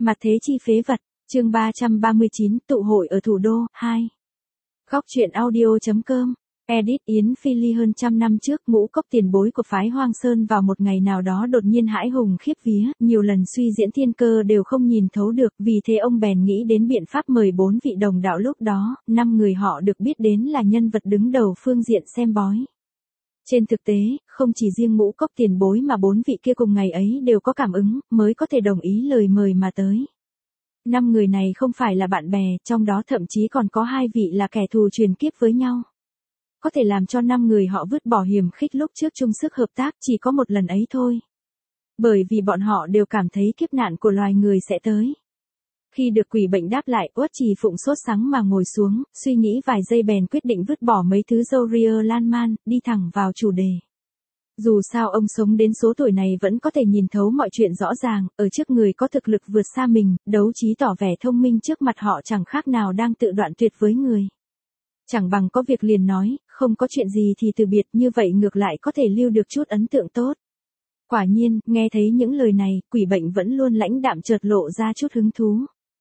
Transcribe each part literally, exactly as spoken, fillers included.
Mặt thế chi phế vật, chương ba trăm ba mươi chín, tụ hội ở thủ đô, hai. Góc truyện audio.com, edit Yến Phi Ly. Hơn trăm năm trước, ngũ cốc tiền bối của phái Hoang Sơn vào một ngày nào đó đột nhiên hãi hùng khiếp vía, nhiều lần suy diễn thiên cơ đều không nhìn thấu được, vì thế ông bèn nghĩ đến biện pháp mời bốn vị đồng đạo. Lúc đó, năm người họ được biết đến là nhân vật đứng đầu phương diện xem bói. Trên thực tế, không chỉ riêng ngũ cốc tiền bối mà bốn vị kia cùng ngày ấy đều có cảm ứng, mới có thể đồng ý lời mời mà tới. Năm người này không phải là bạn bè, trong đó thậm chí còn có hai vị là kẻ thù truyền kiếp với nhau. Có thể làm cho năm người họ vứt bỏ hiềm khích lúc trước chung sức hợp tác chỉ có một lần ấy thôi. Bởi vì bọn họ đều cảm thấy kiếp nạn của loài người sẽ tới. Khi được quỷ bệnh đáp lại, Uất Trì Phụng sốt sắng mà ngồi xuống, suy nghĩ vài giây bèn quyết định vứt bỏ mấy thứ râu ria lan man, đi thẳng vào chủ đề. Dù sao ông sống đến số tuổi này vẫn có thể nhìn thấu mọi chuyện rõ ràng, ở trước người có thực lực vượt xa mình, đấu trí tỏ vẻ thông minh trước mặt họ chẳng khác nào đang tự đoạn tuyệt với người. Chẳng bằng có việc liền nói, không có chuyện gì thì từ biệt, như vậy ngược lại có thể lưu được chút ấn tượng tốt. Quả nhiên, nghe thấy những lời này, quỷ bệnh vẫn luôn lãnh đạm chợt lộ ra chút hứng thú.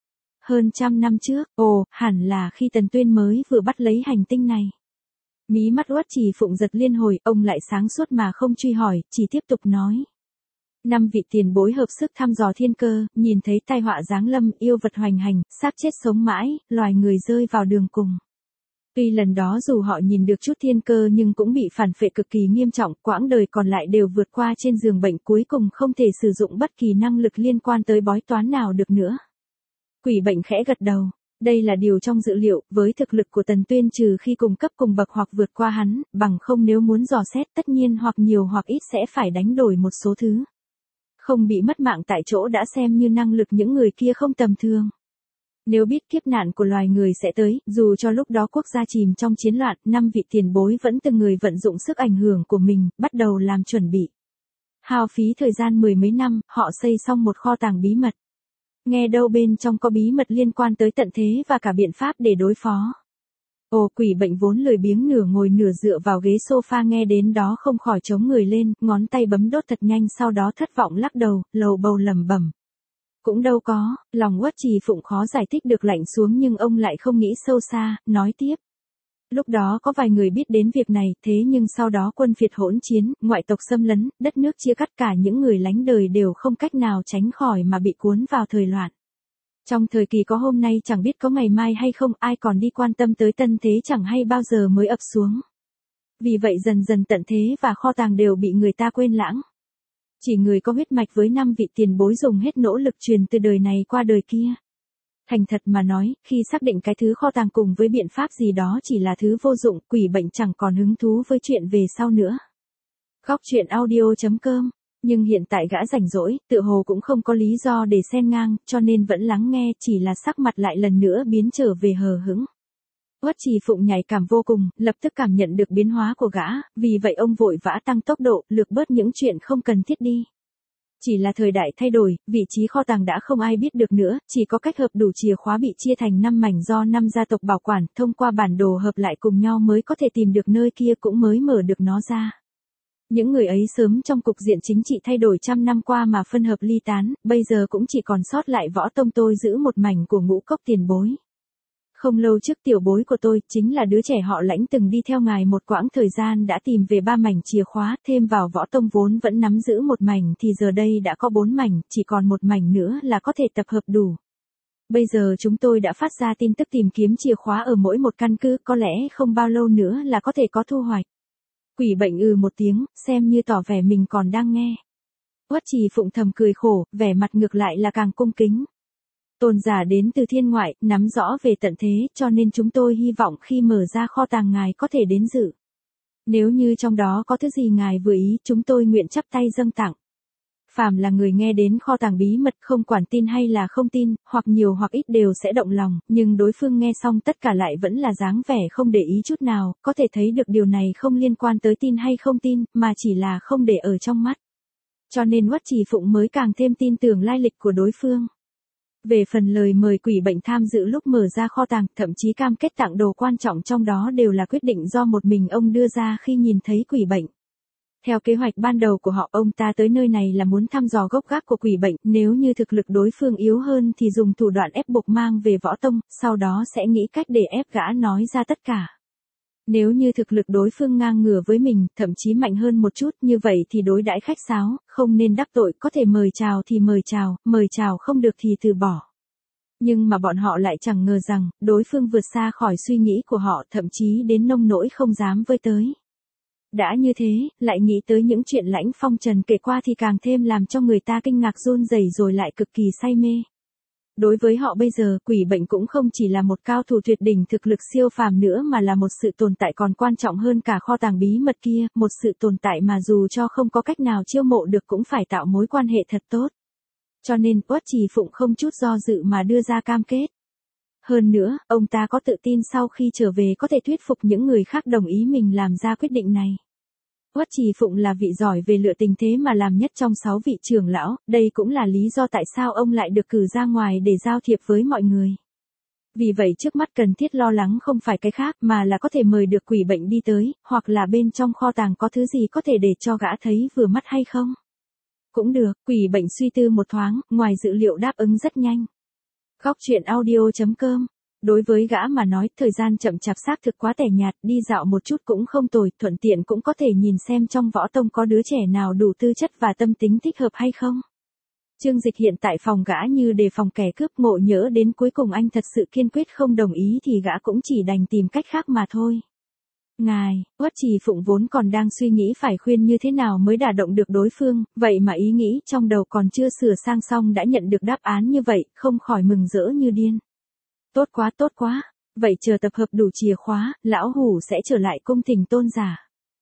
Hơn trăm năm trước, ồ, hẳn là khi Tần Tuyên mới vừa bắt lấy hành tinh này. Mí mắt Uất Trì Phụng giật liên hồi, ông lại sáng suốt mà không truy hỏi, chỉ tiếp tục nói. Năm vị tiền bối hợp sức thăm dò thiên cơ, nhìn thấy tai họa giáng lâm, yêu vật hoành hành, xác chết sống mãi, loài người rơi vào đường cùng. Tuy lần đó dù họ nhìn được chút thiên cơ nhưng cũng bị phản phệ cực kỳ nghiêm trọng, quãng đời còn lại đều vượt qua trên giường bệnh, cuối cùng không thể sử dụng bất kỳ năng lực liên quan tới bói toán nào được nữa. Quỷ bệnh khẽ gật đầu. Đây là điều trong dự liệu, với thực lực của Tần Tuyên trừ khi cùng cấp cùng bậc hoặc vượt qua hắn, bằng không nếu muốn dò xét tất nhiên hoặc nhiều hoặc ít sẽ phải đánh đổi một số thứ. Không bị mất mạng tại chỗ đã xem như năng lực những người kia không tầm thường. Nếu biết kiếp nạn của loài người sẽ tới, dù cho lúc đó quốc gia chìm trong chiến loạn, năm vị tiền bối vẫn từng người vận dụng sức ảnh hưởng của mình, bắt đầu làm chuẩn bị. Hao phí thời gian mười mấy năm, họ xây xong một kho tàng bí mật. Nghe đâu bên trong có bí mật liên quan tới tận thế và cả biện pháp để đối phó. Ồ, quỷ bệnh vốn lười biếng nửa ngồi nửa dựa vào ghế sofa nghe đến đó không khỏi chống người lên, ngón tay bấm đốt thật nhanh, sau đó thất vọng lắc đầu, lầu bầu lẩm bẩm. Cũng đâu có, lòng Uất Trì Phụng khó giải thích được lạnh xuống nhưng ông lại không nghĩ sâu xa, nói tiếp. Lúc đó có vài người biết đến việc này, thế nhưng sau đó quân phiệt hỗn chiến, ngoại tộc xâm lấn, đất nước chia cắt, cả những người lánh đời đều không cách nào tránh khỏi mà bị cuốn vào thời loạn. Trong thời kỳ có hôm nay chẳng biết có ngày mai hay không, ai còn đi quan tâm tới tân thế chẳng hay bao giờ mới ập xuống. Vì vậy dần dần tận thế và kho tàng đều bị người ta quên lãng. Chỉ người có huyết mạch với năm vị tiền bối dùng hết nỗ lực truyền từ đời này qua đời kia. Thành thật mà nói, khi xác định cái thứ kho tàng cùng với biện pháp gì đó chỉ là thứ vô dụng, quỷ bệnh chẳng còn hứng thú với chuyện về sau nữa. Góc truyện audio.com, nhưng hiện tại gã rảnh rỗi, tự hồ cũng không có lý do để xen ngang, cho nên vẫn lắng nghe, chỉ là sắc mặt lại lần nữa biến trở về hờ hững. Uất Trì Phụng nhạy cảm vô cùng, lập tức cảm nhận được biến hóa của gã, vì vậy ông vội vã tăng tốc độ, lược bớt những chuyện không cần thiết đi. Chỉ là thời đại thay đổi, vị trí kho tàng đã không ai biết được nữa, chỉ có cách hợp đủ chìa khóa bị chia thành năm mảnh do năm gia tộc bảo quản, thông qua bản đồ hợp lại cùng nhau mới có thể tìm được nơi kia, cũng mới mở được nó ra. Những người ấy sớm trong cục diện chính trị thay đổi trăm năm qua mà phân hợp ly tán, bây giờ cũng chỉ còn sót lại Võ Tông tôi giữ một mảnh của ngũ cốc tiền bối. Không lâu trước tiểu bối của tôi, chính là đứa trẻ họ Lãnh từng đi theo ngài một quãng thời gian đã tìm về ba mảnh chìa khóa, thêm vào Võ Tông vốn vẫn nắm giữ một mảnh thì giờ đây đã có bốn mảnh, chỉ còn một mảnh nữa là có thể tập hợp đủ. Bây giờ chúng tôi đã phát ra tin tức tìm kiếm chìa khóa ở mỗi một căn cứ, có lẽ không bao lâu nữa là có thể có thu hoạch. Quỷ bệnh ừ một tiếng, xem như tỏ vẻ mình còn đang nghe. Uất Trì Phụng thầm cười khổ, vẻ mặt ngược lại là càng cung kính. Tôn giả đến từ thiên ngoại, nắm rõ về tận thế, cho nên chúng tôi hy vọng khi mở ra kho tàng ngài có thể đến dự. Nếu như trong đó có thứ gì ngài vừa ý, chúng tôi nguyện chắp tay dâng tặng. Phàm là người nghe đến kho tàng bí mật, không quản tin hay là không tin, hoặc nhiều hoặc ít đều sẽ động lòng, nhưng đối phương nghe xong tất cả lại vẫn là dáng vẻ không để ý chút nào, có thể thấy được điều này không liên quan tới tin hay không tin, mà chỉ là không để ở trong mắt. Cho nên Uất Trì Phụng mới càng thêm tin tưởng lai lịch của đối phương. Về phần lời mời quỷ bệnh tham dự lúc mở ra kho tàng, thậm chí cam kết tặng đồ quan trọng trong đó đều là quyết định do một mình ông đưa ra khi nhìn thấy quỷ bệnh. Theo kế hoạch ban đầu của họ, ông ta tới nơi này là muốn thăm dò gốc gác của quỷ bệnh, nếu như thực lực đối phương yếu hơn thì dùng thủ đoạn ép buộc mang về võ tông, sau đó sẽ nghĩ cách để ép gã nói ra tất cả. Nếu như thực lực đối phương ngang ngửa với mình, thậm chí mạnh hơn một chút, như vậy thì đối đãi khách sáo, không nên đắc tội, có thể mời chào thì mời chào, mời chào không được thì từ bỏ. Nhưng mà bọn họ lại chẳng ngờ rằng, đối phương vượt xa khỏi suy nghĩ của họ, thậm chí đến nông nỗi không dám với tới. Đã như thế, lại nghĩ tới những chuyện Lãnh Phong Trần kể qua thì càng thêm làm cho người ta kinh ngạc run rẩy rồi lại cực kỳ say mê. Đối với họ bây giờ, quỷ bệnh cũng không chỉ là một cao thủ tuyệt đỉnh thực lực siêu phàm nữa mà là một sự tồn tại còn quan trọng hơn cả kho tàng bí mật kia, một sự tồn tại mà dù cho không có cách nào chiêu mộ được cũng phải tạo mối quan hệ thật tốt. Cho nên, Uất Trì Phụng không chút do dự mà đưa ra cam kết. Hơn nữa, ông ta có tự tin sau khi trở về có thể thuyết phục những người khác đồng ý mình làm ra quyết định này. Uất Trì Phụng là vị giỏi về lựa tình thế mà làm nhất trong sáu vị trưởng lão, đây cũng là lý do tại sao ông lại được cử ra ngoài để giao thiệp với mọi người. Vì vậy trước mắt cần thiết lo lắng không phải cái khác mà là có thể mời được quỷ bệnh đi tới, hoặc là bên trong kho tàng có thứ gì có thể để cho gã thấy vừa mắt hay không. Cũng được, quỷ bệnh suy tư một thoáng, ngoài dự liệu đáp ứng rất nhanh. Góc truyện audio chấm com. Đối với gã mà nói, thời gian chậm chạp xác thực quá tẻ nhạt, đi dạo một chút cũng không tồi, thuận tiện cũng có thể nhìn xem trong võ tông có đứa trẻ nào đủ tư chất và tâm tính thích hợp hay không. Trương Dịch hiện tại phòng gã như đề phòng kẻ cướp, ngộ nhỡ đến cuối cùng anh thật sự kiên quyết không đồng ý thì gã cũng chỉ đành tìm cách khác mà thôi. Ngài, Uất Trì Phụng vốn còn đang suy nghĩ phải khuyên như thế nào mới đả động được đối phương, vậy mà ý nghĩ trong đầu còn chưa sửa sang xong đã nhận được đáp án như vậy, không khỏi mừng rỡ như điên. Tốt quá tốt quá, vậy chờ tập hợp đủ chìa khóa, lão hủ sẽ trở lại cung thỉnh tôn giả.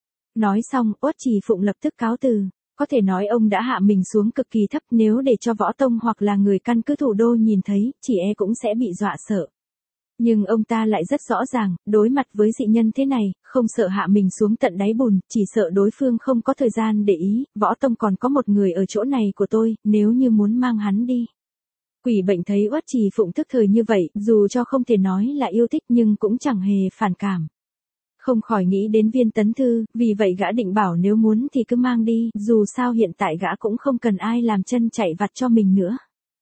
Nói xong, Uất Trì Phụng lập tức cáo từ. Có thể nói ông đã hạ mình xuống cực kỳ thấp, nếu để cho võ tông hoặc là người căn cứ thủ đô nhìn thấy, chỉ e cũng sẽ bị dọa sợ. Nhưng ông ta lại rất rõ ràng, đối mặt với dị nhân thế này, không sợ hạ mình xuống tận đáy bùn, chỉ sợ đối phương không có thời gian để ý, võ tông còn có một người ở chỗ này của tôi, nếu như muốn mang hắn đi. Quỷ bệnh thấy Uất Trì Phụng thức thời như vậy, dù cho không thể nói là yêu thích nhưng cũng chẳng hề phản cảm. Không khỏi nghĩ đến Viên Tấn Thư, vì vậy gã định bảo nếu muốn thì cứ mang đi, dù sao hiện tại gã cũng không cần ai làm chân chạy vặt cho mình nữa.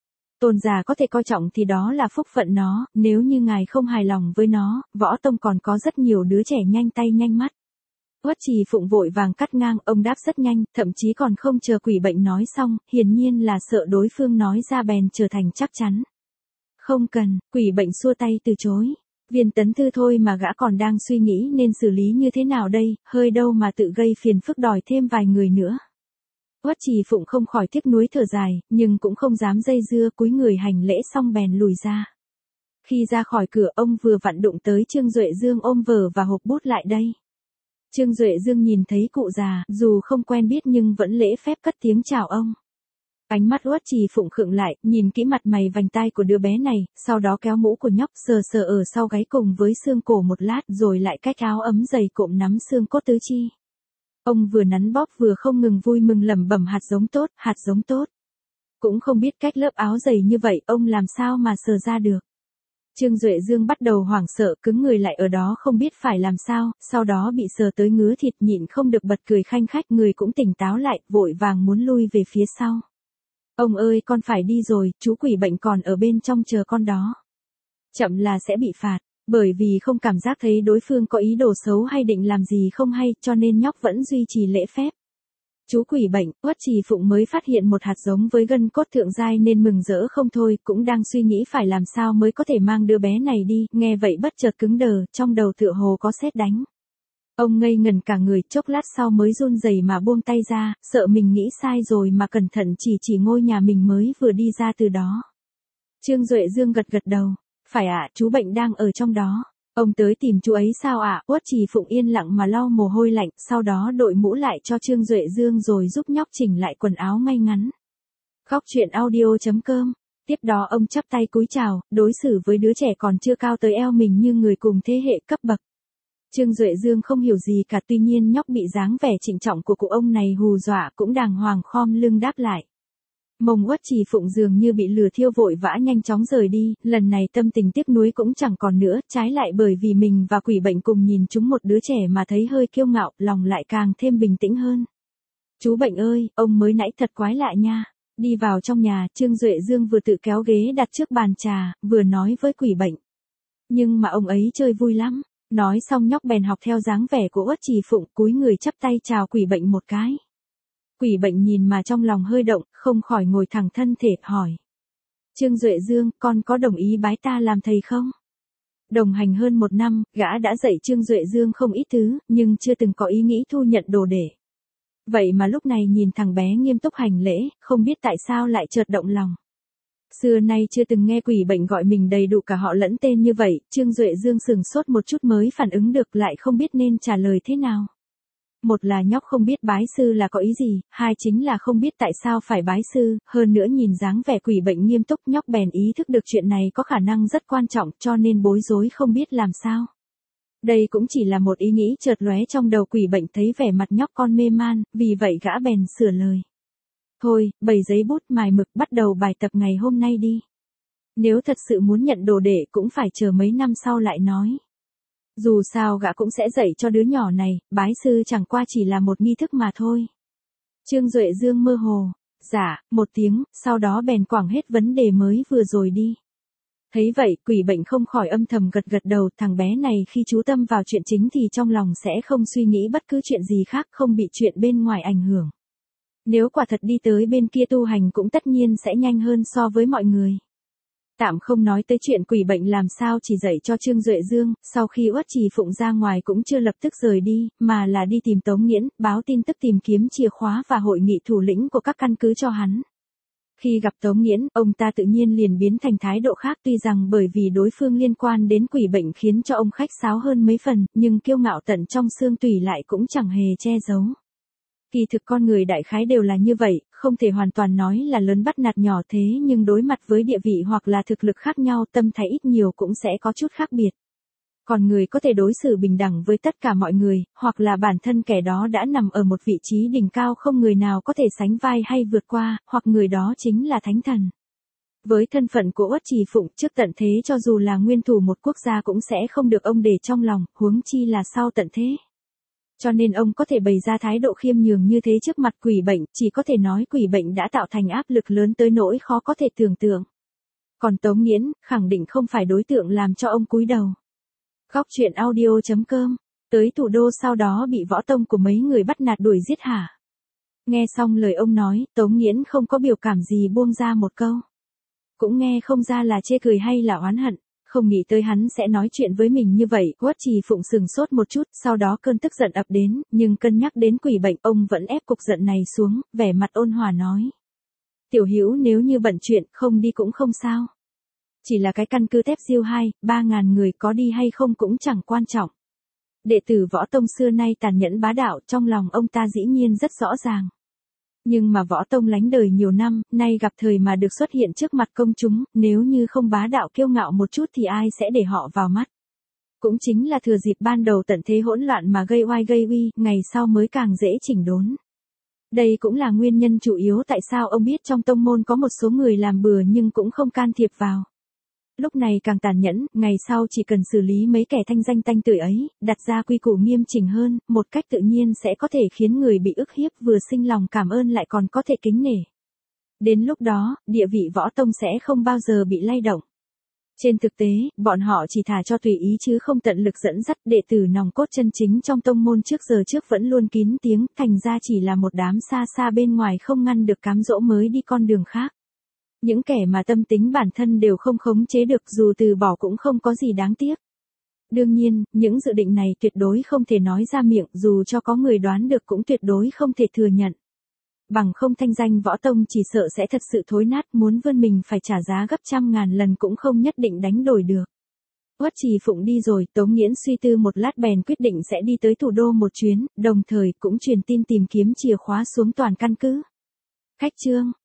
Tôn giả có thể coi trọng thì đó là phúc phận nó, nếu như ngài không hài lòng với nó, võ tông còn có rất nhiều đứa trẻ nhanh tay nhanh mắt. Uất Trì Phụng vội vàng cắt ngang, ông đáp rất nhanh, thậm chí còn không chờ quỷ bệnh nói xong, hiển nhiên là sợ đối phương nói ra bèn trở thành chắc chắn. Không cần, quỷ bệnh xua tay từ chối. Viên Tấn Thư thôi mà gã còn đang suy nghĩ nên xử lý như thế nào đây, hơi đâu mà tự gây phiền phức đòi thêm vài người nữa. Uất Trì Phụng không khỏi tiếc nuối thở dài, nhưng cũng không dám dây dưa, cúi người hành lễ xong bèn lùi ra. Khi ra khỏi cửa ông vừa vặn đụng tới Trương Duệ Dương ôm vở và hộp bút lại đây. Trương Duệ Dương nhìn thấy cụ già, dù không quen biết nhưng vẫn lễ phép cất tiếng chào ông. Ánh mắt Uất Trì Phụng khựng lại, nhìn kỹ mặt mày vành tai của đứa bé này, sau đó kéo mũ của nhóc sờ sờ ở sau gáy cùng với xương cổ một lát rồi lại cách áo ấm dày cộm nắm xương cốt tứ chi. Ông vừa nắn bóp vừa không ngừng vui mừng lẩm bẩm hạt giống tốt, hạt giống tốt. Cũng không biết cách lớp áo dày như vậy ông làm sao mà sờ ra được. Trương Duệ Dương bắt đầu hoảng sợ, cứng người lại ở đó không biết phải làm sao, sau đó bị sờ tới ngứa thịt nhịn không được bật cười khanh khách, người cũng tỉnh táo lại, vội vàng muốn lui về phía sau. Ông ơi con phải đi rồi, chú quỷ bệnh còn ở bên trong chờ con đó. Chậm là sẽ bị phạt, bởi vì không cảm giác thấy đối phương có ý đồ xấu hay định làm gì không hay, cho nên nhóc vẫn duy trì lễ phép. Chú quỷ bệnh, Uất Trì Phụng mới phát hiện một hạt giống với gân cốt thượng giai nên mừng rỡ không thôi, cũng đang suy nghĩ phải làm sao mới có thể mang đứa bé này đi, nghe vậy bất chợt cứng đờ, trong đầu tựa hồ có sét đánh. Ông ngây ngần cả người, chốc lát sau mới run rẩy mà buông tay ra, sợ mình nghĩ sai rồi mà cẩn thận chỉ chỉ ngôi nhà mình mới vừa đi ra từ đó. Trương Duệ Dương gật gật đầu, phải ạ, chú bệnh đang ở trong đó. Ông tới tìm chú ấy sao ạ? Uất Trì Phụng yên lặng mà lau mồ hôi lạnh, sau đó đội mũ lại cho Trương Duệ Dương rồi giúp nhóc chỉnh lại quần áo ngay ngắn. Góc truyện audio chấm com. Tiếp đó ông chắp tay cúi chào, đối xử với đứa trẻ còn chưa cao tới eo mình như người cùng thế hệ cấp bậc. Trương Duệ Dương không hiểu gì cả, tuy nhiên nhóc bị dáng vẻ trịnh trọng của cụ ông này hù dọa cũng đàng hoàng khom lưng đáp lại. Mông Uất Trì Phụng dường như bị lừa thiêu vội vã nhanh chóng rời đi, lần này tâm tình tiếc nuối cũng chẳng còn nữa, trái lại bởi vì mình và quỷ bệnh cùng nhìn chúng một đứa trẻ mà thấy hơi kiêu ngạo, lòng lại càng thêm bình tĩnh hơn. Chú Bệnh ơi, ông mới nãy thật quái lạ nha. Đi vào trong nhà, Trương Duệ Dương vừa tự kéo ghế đặt trước bàn trà, vừa nói với Quỷ Bệnh. Nhưng mà ông ấy chơi vui lắm. Nói xong nhóc bèn học theo dáng vẻ của Uất Trì Phụng, cúi người chắp tay chào Quỷ Bệnh một cái. Quỷ Bệnh nhìn mà trong lòng hơi động, không khỏi ngồi thẳng thân thể, hỏi. Trương Duệ Dương, con có đồng ý bái ta làm thầy không? Đồng hành hơn một năm, gã đã dạy Trương Duệ Dương không ít thứ, nhưng chưa từng có ý nghĩ thu nhận đồ đệ. Vậy mà lúc này nhìn thằng bé nghiêm túc hành lễ, không biết tại sao lại chợt động lòng. Xưa nay chưa từng nghe Quỷ Bệnh gọi mình đầy đủ cả họ lẫn tên như vậy, Trương Duệ Dương sừng sốt một chút mới phản ứng được, lại không biết nên trả lời thế nào. Một là nhóc không biết bái sư là có ý gì, hai chính là không biết tại sao phải bái sư, hơn nữa nhìn dáng vẻ Quỷ Bệnh nghiêm túc, nhóc bèn ý thức được chuyện này có khả năng rất quan trọng, cho nên bối rối không biết làm sao. Đây cũng chỉ là một ý nghĩ chợt lóe trong đầu Quỷ Bệnh, thấy vẻ mặt nhóc con mê man, vì vậy gã bèn sửa lời. Thôi, bày giấy bút mài mực bắt đầu bài tập ngày hôm nay đi. Nếu thật sự muốn nhận đồ đệ cũng phải chờ mấy năm sau lại nói. Dù sao gã cũng sẽ dạy cho đứa nhỏ này, bái sư chẳng qua chỉ là một nghi thức mà thôi. Trương Duệ Dương mơ hồ, dạ, một tiếng, sau đó bèn quẳng hết vấn đề mới vừa rồi đi. Thấy vậy, Quỷ Bệnh không khỏi âm thầm gật gật đầu, thằng bé này khi chú tâm vào chuyện chính thì trong lòng sẽ không suy nghĩ bất cứ chuyện gì khác, không bị chuyện bên ngoài ảnh hưởng. Nếu quả thật đi tới bên kia tu hành cũng tất nhiên sẽ nhanh hơn so với mọi người. Tạm không nói tới chuyện Quỷ Bệnh làm sao chỉ dạy cho Trương Duệ Dương, sau khi Uất Trì Phụng ra ngoài cũng chưa lập tức rời đi, mà là đi tìm Tống Nghiễn, báo tin tức tìm kiếm chìa khóa và hội nghị thủ lĩnh của các căn cứ cho hắn. Khi gặp Tống Nghiễn, ông ta tự nhiên liền biến thành thái độ khác, tuy rằng bởi vì đối phương liên quan đến Quỷ Bệnh khiến cho ông khách sáo hơn mấy phần, nhưng kiêu ngạo tận trong xương tủy lại cũng chẳng hề che giấu. Kỳ thực con người đại khái đều là như vậy, không thể hoàn toàn nói là lớn bắt nạt nhỏ, thế nhưng đối mặt với địa vị hoặc là thực lực khác nhau, tâm thái ít nhiều cũng sẽ có chút khác biệt. Còn người có thể đối xử bình đẳng với tất cả mọi người, hoặc là bản thân kẻ đó đã nằm ở một vị trí đỉnh cao không người nào có thể sánh vai hay vượt qua, hoặc người đó chính là thánh thần. Với thân phận của Uất Trì Phụng trước tận thế, cho dù là nguyên thủ một quốc gia cũng sẽ không được ông để trong lòng, huống chi là sau tận thế. Cho nên ông có thể bày ra thái độ khiêm nhường như thế trước mặt Quỷ Bệnh, chỉ có thể nói Quỷ Bệnh đã tạo thành áp lực lớn tới nỗi khó có thể tưởng tượng. Còn Tống Nghiễn, khẳng định không phải đối tượng làm cho ông cúi đầu. Góc truyện audio chấm com, tới thủ đô sau đó bị võ tông của mấy người bắt nạt đuổi giết hả? Nghe xong lời ông nói, Tống Nghiễn không có biểu cảm gì, buông ra một câu. Cũng nghe không ra là chê cười hay là oán hận. Không nghĩ tới hắn sẽ nói chuyện với mình như vậy, Uất Trì Phụng sừng sốt một chút, sau đó cơn tức giận ập đến, nhưng cân nhắc đến Quỷ Bệnh, ông vẫn ép cục giận này xuống, vẻ mặt ôn hòa nói. Tiểu Hữu nếu như bận chuyện, không đi cũng không sao. Chỉ là cái căn cứ Tép Diêu hai, ba ngàn người có đi hay không cũng chẳng quan trọng. Đệ tử võ tông xưa nay tàn nhẫn bá đạo, trong lòng ông ta dĩ nhiên rất rõ ràng. Nhưng mà võ tông lánh đời nhiều năm, nay gặp thời mà được xuất hiện trước mặt công chúng, nếu như không bá đạo kiêu ngạo một chút thì ai sẽ để họ vào mắt. Cũng chính là thừa dịp ban đầu tận thế hỗn loạn mà gây oai gây uy, ngày sau mới càng dễ chỉnh đốn. Đây cũng là nguyên nhân chủ yếu tại sao ông biết trong tông môn có một số người làm bừa nhưng cũng không can thiệp vào. Lúc này càng tàn nhẫn, ngày sau chỉ cần xử lý mấy kẻ thanh danh tanh tưởi ấy, đặt ra quy củ nghiêm chỉnh hơn, một cách tự nhiên sẽ có thể khiến người bị ức hiếp vừa sinh lòng cảm ơn lại còn có thể kính nể. Đến lúc đó, địa vị võ tông sẽ không bao giờ bị lay động. Trên thực tế, bọn họ chỉ thả cho tùy ý chứ không tận lực dẫn dắt, đệ tử nòng cốt chân chính trong tông môn trước giờ trước vẫn luôn kín tiếng, thành ra chỉ là một đám xa xa bên ngoài không ngăn được cám dỗ mới đi con đường khác. Những kẻ mà tâm tính bản thân đều không khống chế được, dù từ bỏ cũng không có gì đáng tiếc. Đương nhiên, những dự định này tuyệt đối không thể nói ra miệng, dù cho có người đoán được cũng tuyệt đối không thể thừa nhận. Bằng không thanh danh võ tông chỉ sợ sẽ thật sự thối nát, muốn vươn mình phải trả giá gấp trăm ngàn lần cũng không nhất định đánh đổi được. Uất Trì Phụng đi rồi, Tống Nghiễn suy tư một lát bèn quyết định sẽ đi tới thủ đô một chuyến, đồng thời cũng truyền tin tìm kiếm chìa khóa xuống toàn căn cứ. Khách trương.